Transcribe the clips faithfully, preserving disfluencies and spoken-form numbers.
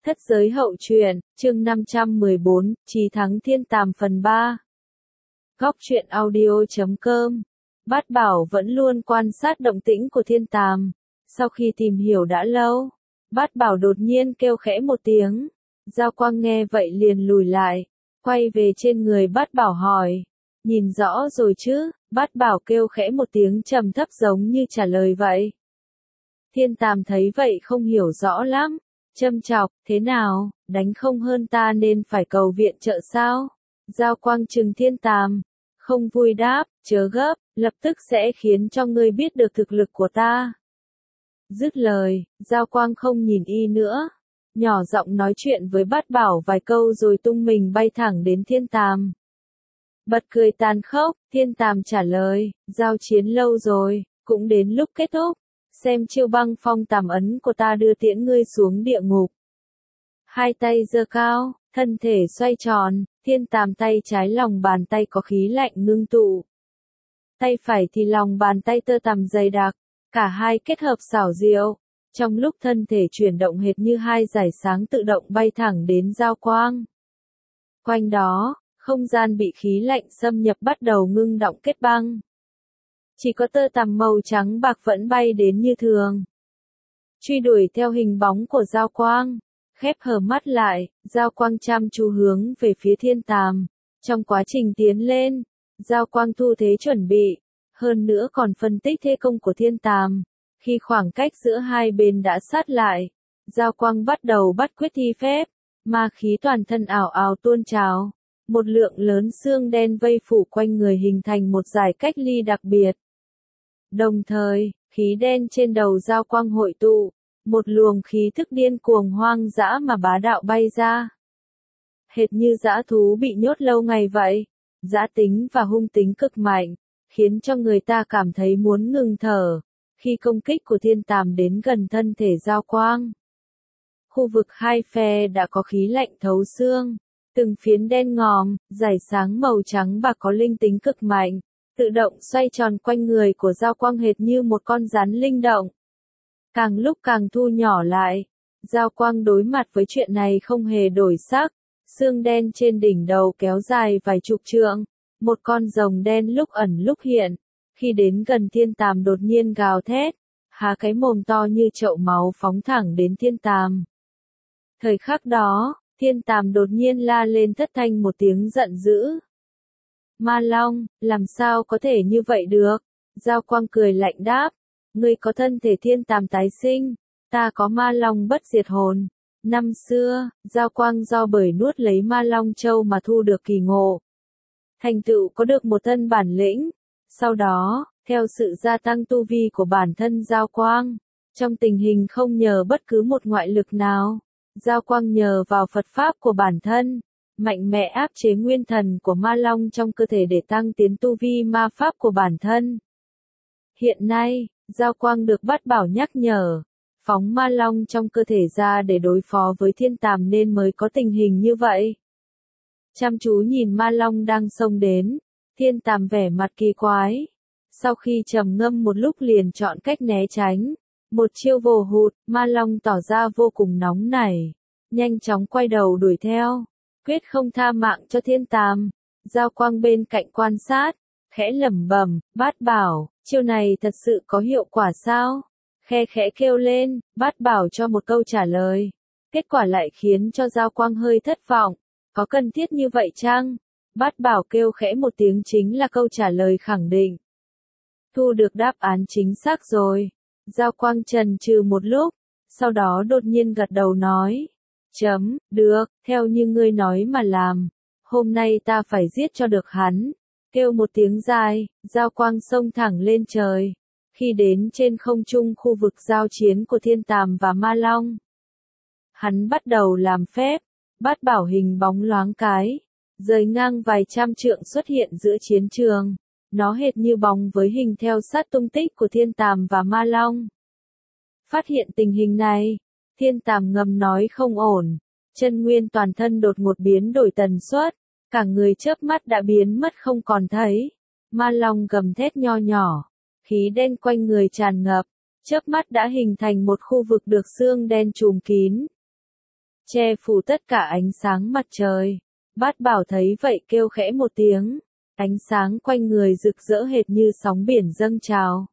Thất giới hậu truyện, chương năm trăm mười bốn, Chí thắng thiên tàm phần ba. Góc truyện audio chấm com. Bát Bảo vẫn luôn quan sát động tĩnh của thiên tàm. Sau khi tìm hiểu đã lâu, Bát Bảo đột nhiên kêu khẽ một tiếng. Giao Quang nghe vậy liền lùi lại, quay về trên người Bát Bảo hỏi. Nhìn rõ rồi chứ? Bát Bảo kêu khẽ một tiếng trầm thấp giống như trả lời vậy. Thiên tàm thấy vậy không hiểu rõ lắm. Châm chọc, thế nào, đánh không hơn ta nên phải cầu viện trợ sao? Giao Quang trừng thiên tàm, không vui đáp, chớ gấp, lập tức sẽ khiến cho ngươi biết được thực lực của ta. Dứt lời, Giao Quang không nhìn y nữa, nhỏ giọng nói chuyện với Bát Bảo vài câu rồi tung mình bay thẳng đến thiên tàm. Bật cười tàn khốc, thiên tàm trả lời, giao chiến lâu rồi, cũng đến lúc kết thúc. Xem chiêu băng phong tàm ấn của ta đưa tiễn ngươi xuống địa ngục. Hai tay giơ cao, thân thể xoay tròn, thiên tàm tay trái lòng bàn tay có khí lạnh ngưng tụ. Tay phải thì lòng bàn tay tơ tằm dày đặc, cả hai kết hợp xảo diệu. Trong lúc thân thể chuyển động hệt như hai dải sáng tự động bay thẳng đến Giao Quang. Quanh đó, không gian bị khí lạnh xâm nhập bắt đầu ngưng động kết băng. Chỉ có tơ tằm màu trắng bạc vẫn bay đến như thường. Truy đuổi theo hình bóng của Giao Quang, khép hờ mắt lại, Giao Quang chăm chú hướng về phía thiên tàm. Trong quá trình tiến lên, Giao Quang thu thế chuẩn bị, hơn nữa còn phân tích thế công của thiên tàm. Khi khoảng cách giữa hai bên đã sát lại, Giao Quang bắt đầu bắt quyết thi phép, ma khí toàn thân ảo ảo tuôn trào. Một lượng lớn xương đen vây phủ quanh người hình thành một dải cách ly đặc biệt. Đồng thời, khí đen trên đầu Giao Quang hội tụ, một luồng khí thức điên cuồng hoang dã mà bá đạo bay ra. Hệt như dã thú bị nhốt lâu ngày vậy, dã tính và hung tính cực mạnh, khiến cho người ta cảm thấy muốn ngừng thở, khi công kích của thiên tàm đến gần thân thể Giao Quang. Khu vực hai phe đã có khí lạnh thấu xương, từng phiến đen ngòm, dải sáng màu trắng bạc có linh tính cực mạnh. Tự động xoay tròn quanh người của Giao Quang hệt như một con rắn linh động. Càng lúc càng thu nhỏ lại, Giao Quang đối mặt với chuyện này không hề đổi sắc, xương đen trên đỉnh đầu kéo dài vài chục trượng, một con rồng đen lúc ẩn lúc hiện, khi đến gần thiên tàm đột nhiên gào thét, há cái mồm to như chậu máu phóng thẳng đến thiên tàm. Thời khắc đó, thiên tàm đột nhiên la lên thất thanh một tiếng giận dữ. Ma Long, làm sao có thể như vậy được? Giao Quang cười lạnh đáp, ngươi có thân thể thiên tàm tái sinh, ta có Ma Long bất diệt hồn. Năm xưa, Giao Quang do bởi nuốt lấy Ma Long châu mà thu được kỳ ngộ. Thành tựu có được một thân bản lĩnh. Sau đó, theo sự gia tăng tu vi của bản thân Giao Quang, trong tình hình không nhờ bất cứ một ngoại lực nào, Giao Quang nhờ vào Phật Pháp của bản thân, mạnh mẽ áp chế nguyên thần của Ma Long trong cơ thể để tăng tiến tu vi ma pháp của bản thân. Hiện nay, Giao Quang được Bát Bảo nhắc nhở, phóng Ma Long trong cơ thể ra để đối phó với thiên tàm nên mới có tình hình như vậy. Chăm chú nhìn Ma Long đang xông đến, thiên tàm vẻ mặt kỳ quái. Sau khi trầm ngâm một lúc liền chọn cách né tránh. Một chiêu vồ hụt, Ma Long tỏ ra vô cùng nóng nảy, nhanh chóng quay đầu đuổi theo. Quyết không tha mạng cho thiên tàm. Giao Quang bên cạnh quan sát, khẽ lẩm bẩm, Bát Bảo, chiêu này thật sự có hiệu quả sao? Khe khẽ kêu lên, Bát Bảo cho một câu trả lời. Kết quả lại khiến cho Giao Quang hơi thất vọng. Có cần thiết như vậy chăng? Bát Bảo kêu khẽ một tiếng chính là câu trả lời khẳng định. Thu được đáp án chính xác rồi. Giao Quang chần chừ một lúc, sau đó đột nhiên gật đầu nói. Chấm, được, theo như ngươi nói mà làm. Hôm nay ta phải giết cho được hắn. Kêu một tiếng dài, Giao Quang xông thẳng lên trời. Khi đến trên không trung khu vực giao chiến của thiên tàm và Ma Long, hắn bắt đầu làm phép, Bát Bảo hình bóng loáng cái, rời ngang vài trăm trượng xuất hiện giữa chiến trường. Nó hệt như bóng với hình theo sát tung tích của thiên tàm và Ma Long. Phát hiện tình hình này, thiên tàm ngầm nói không ổn, chân nguyên toàn thân đột ngột biến đổi tần suất, cả người chớp mắt đã biến mất không còn thấy. Ma Long gầm thét nho nhỏ, khí đen quanh người tràn ngập, chớp mắt đã hình thành một khu vực được xương đen trùm kín. che phủ tất cả ánh sáng mặt trời. Bát Bảo thấy vậy kêu khẽ một tiếng, ánh sáng quanh người rực rỡ hệt như sóng biển dâng trào,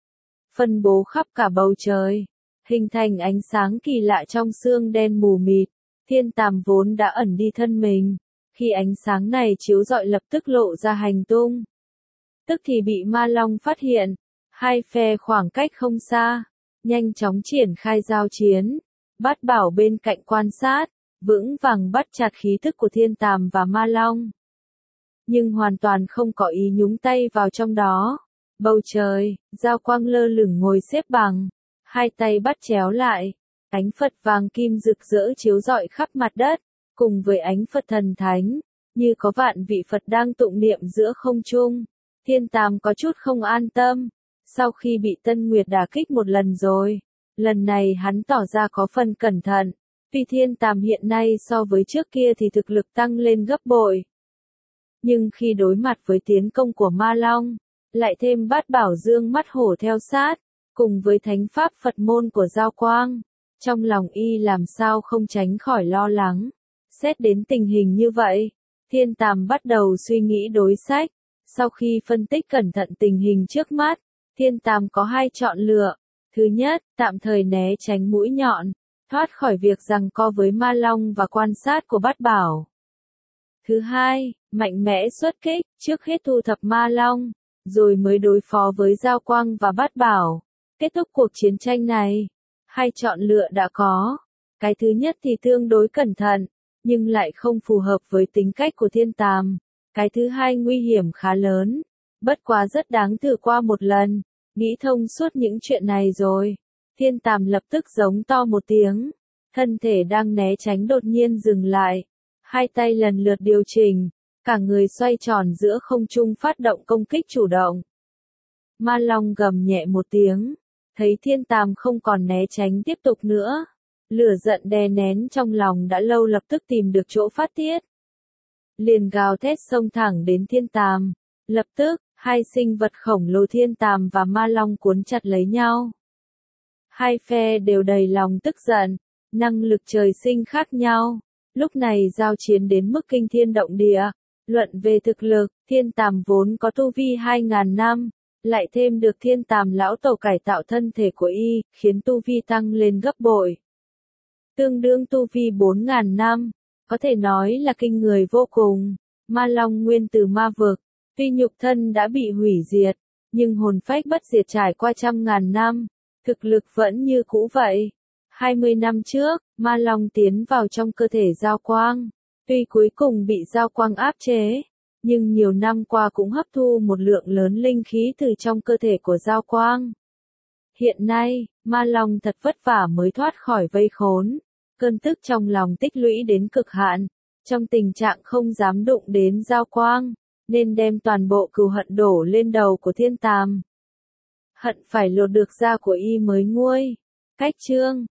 phân bố khắp cả bầu trời, hình thành ánh sáng kỳ lạ trong sương đen mù mịt. Thiên Tàm vốn đã ẩn đi thân mình, khi ánh sáng này chiếu rọi lập tức lộ ra hành tung. Tức thì bị Ma Long phát hiện, hai phe khoảng cách không xa, nhanh chóng triển khai giao chiến. Bát Bảo bên cạnh quan sát, vững vàng bắt chặt khí thức của Thiên Tàm và Ma Long, nhưng hoàn toàn không có ý nhúng tay vào trong đó. Bầu trời, Giao Quang lơ lửng ngồi xếp bằng, hai tay bắt chéo lại, ánh Phật vàng kim rực rỡ chiếu rọi khắp mặt đất, cùng với ánh Phật thần thánh, như có vạn vị Phật đang tụng niệm giữa không trung. Thiên Tàm có chút không an tâm, sau khi bị Tân Nguyệt đả kích một lần rồi, lần này hắn tỏ ra có phần cẩn thận, vì Thiên Tàm hiện nay so với trước kia thì thực lực tăng lên gấp bội. Nhưng khi đối mặt với tiến công của Ma Long, lại thêm Bát Bảo dương mắt hổ theo sát, cùng với thánh pháp Phật môn của Giao Quang, trong lòng y làm sao không tránh khỏi lo lắng. Xét đến tình hình như vậy, Thiên Tàm bắt đầu suy nghĩ đối sách. Sau khi phân tích cẩn thận tình hình trước mắt, Thiên Tàm có hai chọn lựa. Thứ nhất, tạm thời né tránh mũi nhọn, thoát khỏi việc giằng co với Ma Long và quan sát của Bát Bảo. Thứ hai, mạnh mẽ xuất kích, trước hết thu thập Ma Long, rồi mới đối phó với Giao Quang và Bát Bảo, kết thúc cuộc chiến tranh này. Hai chọn lựa đã có. Cái thứ nhất thì tương đối cẩn thận, nhưng lại không phù hợp với tính cách của Thiên Tàm. Cái thứ hai nguy hiểm khá lớn, bất quá rất đáng thử qua một lần. Nghĩ thông suốt những chuyện này rồi, Thiên Tàm lập tức giống to một tiếng, thân thể đang né tránh đột nhiên dừng lại, hai tay lần lượt điều chỉnh, cả người xoay tròn giữa không trung phát động công kích chủ động. Ma Long gầm nhẹ một tiếng, thấy Thiên Tàm không còn né tránh tiếp tục nữa, lửa giận đè nén trong lòng đã lâu lập tức tìm được chỗ phát tiết, liền gào thét xông thẳng đến Thiên Tàm. Lập tức, hai sinh vật khổng lồ Thiên Tàm và Ma Long cuốn chặt lấy nhau. Hai phe đều đầy lòng tức giận, năng lực trời sinh khác nhau. Lúc này giao chiến đến mức kinh thiên động địa. Luận về thực lực, Thiên Tàm vốn có tu vi hai ngàn năm, lại thêm được Thiên Tàm lão tổ cải tạo thân thể của y, khiến tu vi tăng lên gấp bội. Tương đương tu vi bốn ngàn năm, có thể nói là kinh người vô cùng. Ma Long nguyên từ ma vực, tuy nhục thân đã bị hủy diệt, nhưng hồn phách bất diệt trải qua trăm ngàn năm, thực lực vẫn như cũ vậy. hai mươi năm trước, Ma Long tiến vào trong cơ thể Giao Quang, tuy cuối cùng bị Giao Quang áp chế, nhưng nhiều năm qua cũng hấp thu một lượng lớn linh khí từ trong cơ thể của Giao Quang. Hiện nay, Ma Long thật vất vả mới thoát khỏi vây khốn, cơn tức trong lòng tích lũy đến cực hạn, trong tình trạng không dám đụng đến Giao Quang, nên đem toàn bộ cừu hận đổ lên đầu của Thiên Tàm. Hận phải lột được da của y mới nguôi. Cách chương